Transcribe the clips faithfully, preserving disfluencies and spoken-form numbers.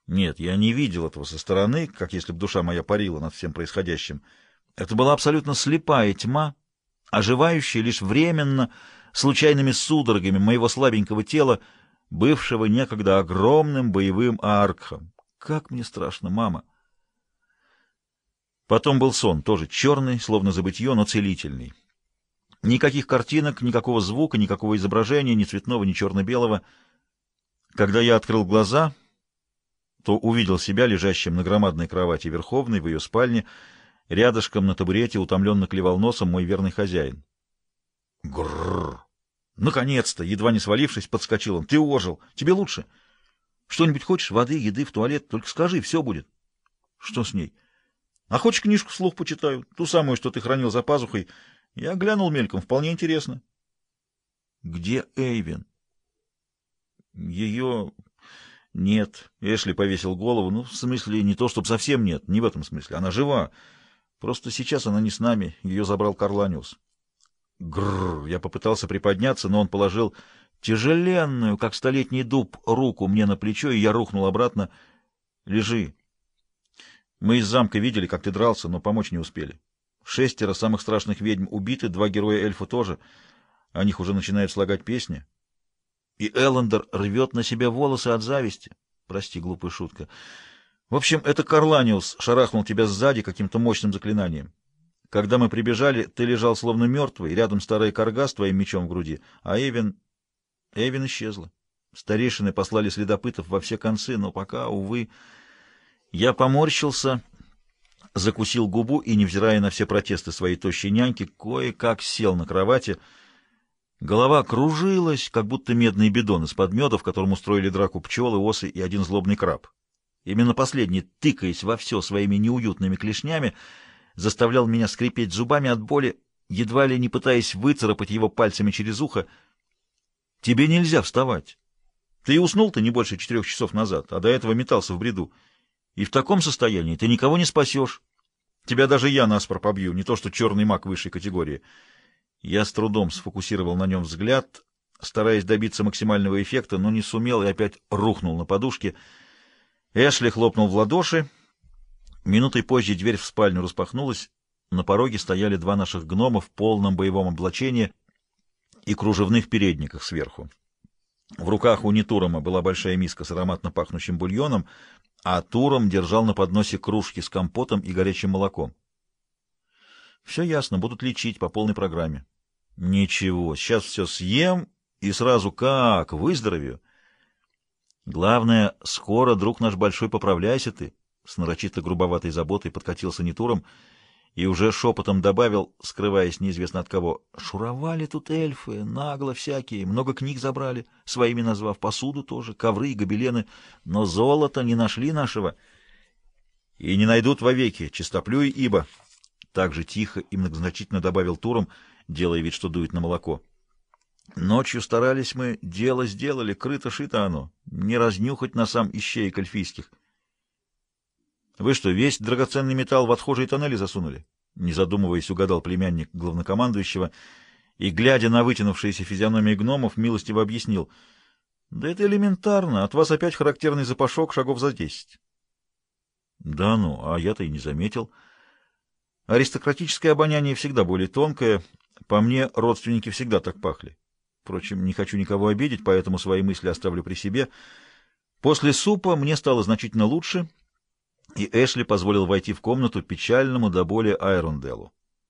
Нет, я не видел этого со стороны, как если бы душа моя парила над всем происходящим. Это была абсолютно слепая тьма, оживающая лишь временно, случайными судорогами моего слабенького тела, бывшего некогда огромным боевым Ааркхом. Как мне страшно, мама! Потом был сон, тоже черный, словно забытье, но целительный. Никаких картинок, никакого звука, никакого изображения, ни цветного, ни черно-белого. Когда я открыл глаза, то увидел себя лежащим на громадной кровати Верховной в ее спальне. Рядышком на табурете утомленно клевал носом мой верный хозяин. Грррр! Наконец-то, едва не свалившись, подскочил он. Ты ожил. Тебе лучше? Что-нибудь хочешь? Воды, еды, в туалет? Только скажи, все будет. Что с ней? А хочешь, книжку вслух почитаю? Ту самую, что ты хранил за пазухой. Я глянул мельком, вполне интересно. Где Эйвин? Ее... Нет. Эшли повесил голову. Ну, в смысле, не то, чтобы совсем нет. Не в этом смысле. Она жива. Просто сейчас она не с нами. Ее забрал Карланиус. Грррр. Я попытался приподняться, но он положил тяжеленную, как столетний дуб, руку мне на плечо, и я рухнул обратно. Лежи. Мы из замка видели, как ты дрался, но помочь не успели. Шестеро самых страшных ведьм убиты, два героя-эльфа тоже. О них уже начинают слагать песни. И Эллендер рвет на себе волосы от зависти. Прости, глупая шутка. В общем, это Карланиус шарахнул тебя сзади каким-то мощным заклинанием. Когда мы прибежали, ты лежал словно мертвый, рядом старая корга с твоим мечом в груди, а Эйвин... Эйвин исчезла. Старейшины послали следопытов во все концы, но пока, увы... Я поморщился, закусил губу и, невзирая на все протесты своей тощей няньки, кое-как сел на кровати. Голова кружилась, как будто медный бидон из-под меда, в котором устроили драку пчелы, осы и один злобный краб. Именно последний, тыкаясь во все своими неуютными клешнями, заставлял меня скрипеть зубами от боли, едва ли не пытаясь выцарапать его пальцами через ухо. «Тебе нельзя вставать. Ты и уснул-то не больше четырех часов назад, а до этого метался в бреду. И в таком состоянии ты никого не спасешь. Тебя даже я наспор побью, не то что черный маг высшей категории». Я с трудом сфокусировал на нем взгляд, стараясь добиться максимального эффекта, но не сумел и опять рухнул на подушке. Эшли хлопнул в ладоши. Минутой позже дверь в спальню распахнулась. На пороге стояли два наших гнома в полном боевом облачении и кружевных передниках сверху. В руках у Нетурома была большая миска с ароматно пахнущим бульоном, а Туром держал на подносе кружки с компотом и горячим молоком. Все ясно, будут лечить по полной программе. Ничего, сейчас все съем и сразу как выздоровею. Главное, скоро, друг наш большой, поправляйся ты. С нарочито грубоватой заботой подкатился Нетуром и уже шепотом добавил, скрываясь неизвестно от кого: шуровали тут эльфы, нагло всякие, много книг забрали, своими назвав, посуду тоже, ковры и гобелены, но золота не нашли нашего и не найдут вовеки, чистоплюй ибо. Так же тихо и многозначительно добавил Туром, делая вид, что дует на молоко. Ночью старались мы, дело сделали, крыто-шито оно, не разнюхать носам ищеек эльфийских. Вы что, весь драгоценный металл в отхожие тоннели засунули? Не задумываясь, угадал племянник главнокомандующего и, глядя на вытянувшиеся физиономии гномов, милостиво объяснил: да это элементарно, от вас опять характерный запашок шагов за десять. Да ну, а я-то и не заметил. Аристократическое обоняние всегда более тонкое. По мне, родственники всегда так пахли. Впрочем, не хочу никого обидеть, поэтому свои мысли оставлю при себе. После супа мне стало значительно лучше, и Эшли позволил войти в комнату печальному до боли Айронделлу.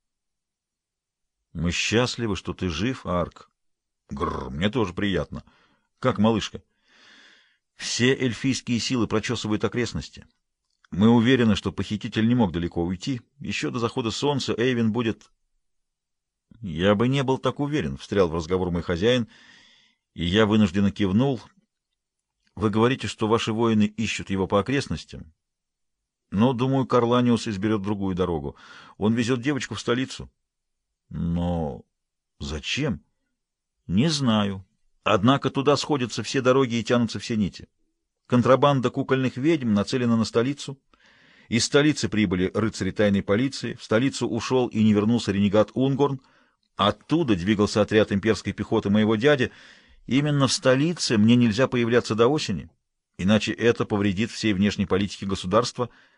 «Мы счастливы, что ты жив, Арк». «Гррр, мне тоже приятно. Как малышка?» «Все эльфийские силы прочесывают окрестности. Мы уверены, что похититель не мог далеко уйти. Еще до захода солнца Эйвин будет...» «Я бы не был так уверен», — встрял в разговор мой хозяин, и я вынужденно кивнул. «Вы говорите, что ваши воины ищут его по окрестностям, но, думаю, Карланиус изберет другую дорогу. Он везет девочку в столицу». «Но зачем?» «Не знаю. Однако туда сходятся все дороги и тянутся все нити. Контрабанда кукольных ведьм нацелена на столицу. Из столицы прибыли рыцари тайной полиции, в столицу ушел и не вернулся ренегат Унгорн, оттуда двигался отряд имперской пехоты моего дяди. Именно в столице мне нельзя появляться до осени, Иначе это повредит всей внешней политике государства.